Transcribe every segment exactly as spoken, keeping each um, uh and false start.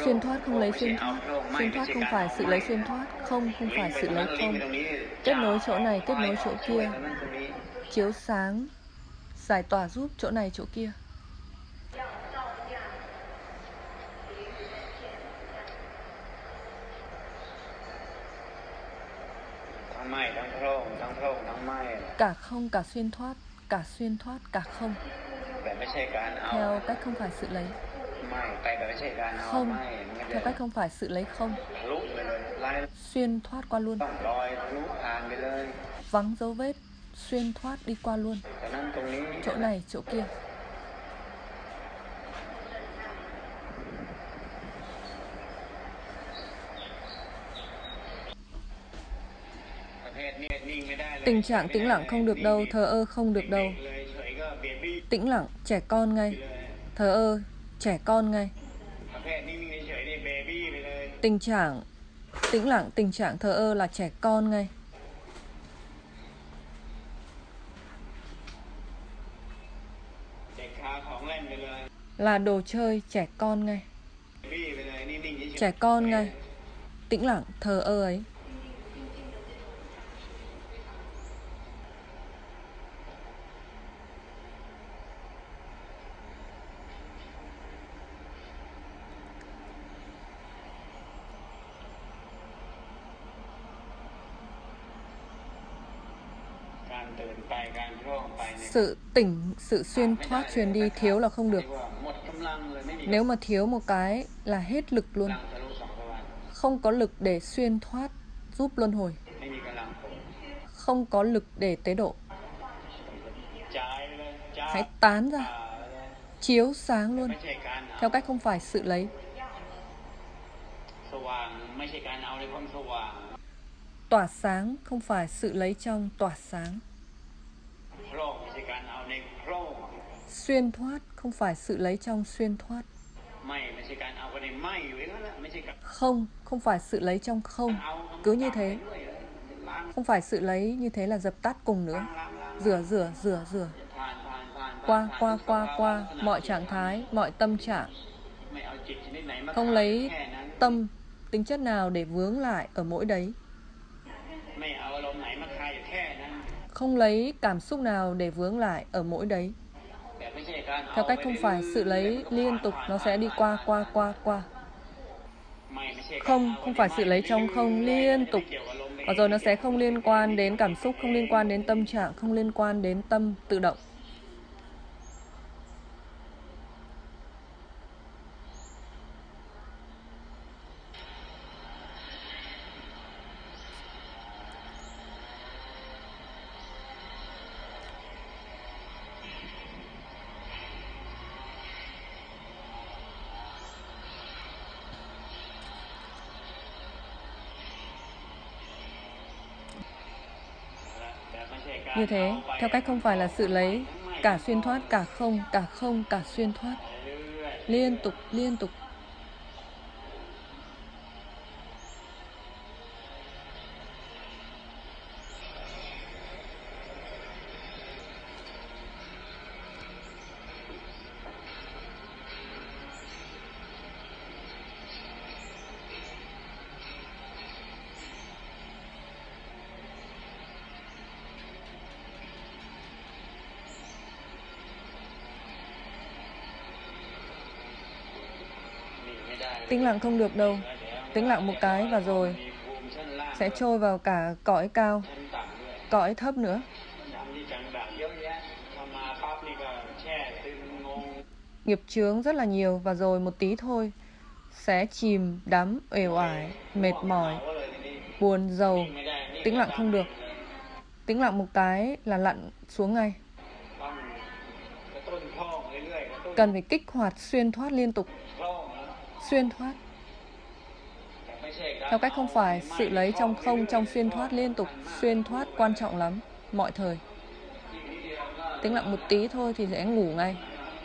xuyên thoát không lấy xuyên thoát. Xuyên thoát không phải sự lấy xuyên thoát. Không không phải sự lấy không. Kết nối chỗ này, kết nối chỗ kia. Chiếu sáng, giải tỏa giúp chỗ này chỗ kia. Cả không, cả xuyên thoát. Cả xuyên thoát, cả không. Theo cách không phải sự lấy. Không, theo cách không phải sự lấy không. Xuyên thoát qua luôn. Vắng dấu vết, xuyên thoát đi qua luôn. Chỗ này, chỗ kia. Tình trạng tĩnh lặng không được đâu, thờ ơ không được đâu. Tĩnh lặng, trẻ con ngay. Thờ ơ, trẻ con ngay. Tình trạng tĩnh lặng, tình trạng thờ ơ là trẻ con ngay. Là đồ chơi, trẻ con ngay. Trẻ con ngay. Tĩnh lặng, thờ ơ ấy. Sự tỉnh, sự xuyên thoát truyền đi thiếu là không được. Nếu mà thiếu một cái là hết lực luôn. Không có lực để xuyên thoát giúp luân hồi. Không có lực để tế độ. Hãy tán ra, chiếu sáng luôn. Theo cách không phải sự lấy. Tỏa sáng không phải sự lấy trong tỏa sáng. Xuyên thoát không phải sự lấy trong xuyên thoát. Không, không phải sự lấy trong không. Cứ như thế. Không phải sự lấy như thế là dập tắt cùng nữa. Rửa, rửa, rửa, rửa. Qua, qua, qua, qua. Mọi trạng thái, mọi tâm trạng. Không lấy tâm, tính chất nào để vướng lại ở mỗi đấy. Không lấy cảm xúc nào để vướng lại ở mỗi đấy. Theo cách không phải sự lấy liên tục, nó sẽ đi qua, qua, qua, qua. Không, không phải sự lấy trong không liên tục. Và rồi nó sẽ không liên quan đến cảm xúc, không liên quan đến tâm trạng, không liên quan đến tâm tự động. Như thế, theo cách không phải là sự lấy, cả xuyên thoát, cả không, cả không, cả xuyên thoát. Liên tục, liên tục. Tĩnh lặng không được đâu. Tĩnh lặng một cái và rồi sẽ trôi vào cả cõi cao, cõi thấp nữa. Nghiệp chướng rất là nhiều và rồi một tí thôi sẽ chìm đắm, uể oải, mệt mỏi, buồn, rầu. Tĩnh lặng không được. Tĩnh lặng một cái là lặn xuống ngay. Cần phải kích hoạt xuyên thoát liên tục. Xuyên thoát. Theo cách không phải sự lấy trong không, trong xuyên thoát liên tục. Xuyên thoát quan trọng lắm, mọi thời. Tĩnh lặng một tí thôi thì sẽ ngủ ngay.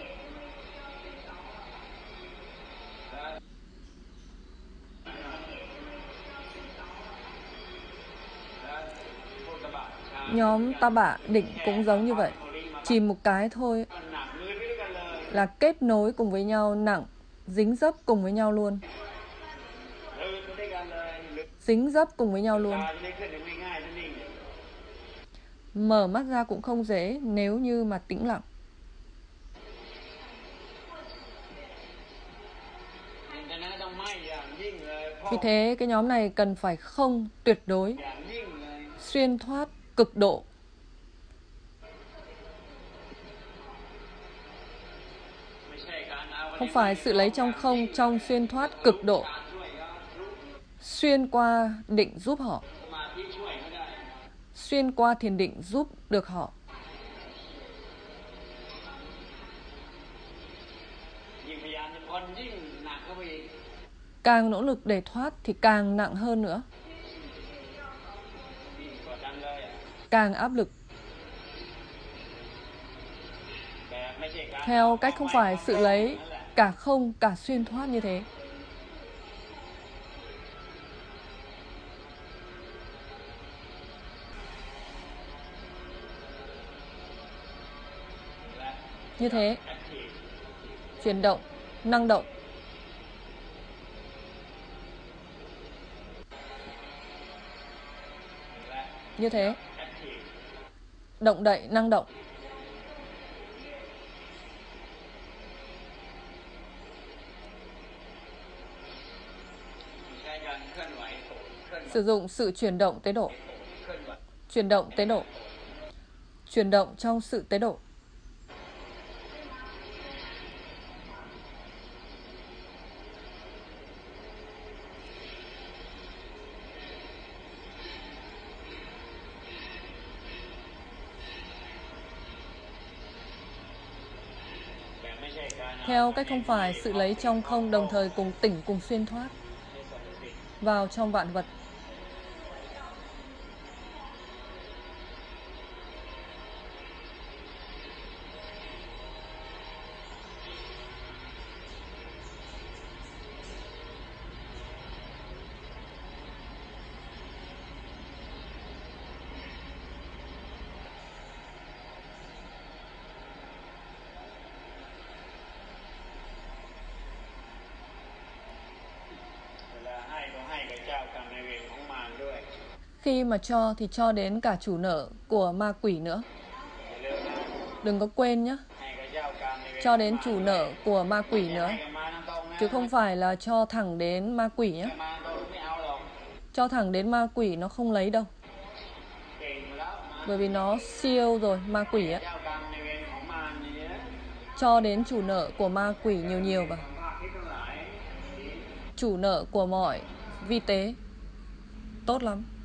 Nhóm Ta Bạ định cũng giống như vậy. Chìm một cái thôi là kết nối cùng với nhau nặng Dính dấp cùng với nhau luôn. Dính dấp cùng với nhau luôn. Mở mắt ra cũng không dễ nếu như mà tĩnh lặng. Vì thế cái nhóm này cần phải không tuyệt đối, xuyên thoát cực độ. Không phải sự lấy trong không trong xuyên thoát cực độ. Xuyên qua định giúp họ. Xuyên qua thiền định giúp được họ. Càng nỗ lực để thoát thì càng nặng hơn nữa. Càng áp lực. Theo cách không phải sự lấy cả không cả xuyên thoát như thế. Như thế. Chuyển động, năng động. Như thế. Động đậy, năng động. Sử dụng sự chuyển động tế độ. Chuyển động tế độ. Chuyển động trong sự tế độ. Theo cách không phải sự lấy trong không đồng thời cùng tỉnh cùng xuyên thoát vào trong vạn vật. Khi mà cho thì cho đến cả chủ nợ của ma quỷ nữa. Đừng có quên nhé. Cho đến chủ nợ của ma quỷ nữa. Chứ không phải là cho thẳng đến ma quỷ nhé. Cho thẳng đến ma quỷ nó không lấy đâu. Bởi vì nó siêu rồi, ma quỷ á. Cho đến chủ nợ của ma quỷ nhiều nhiều vào. Chủ nợ của mọi vi tế. Tốt lắm.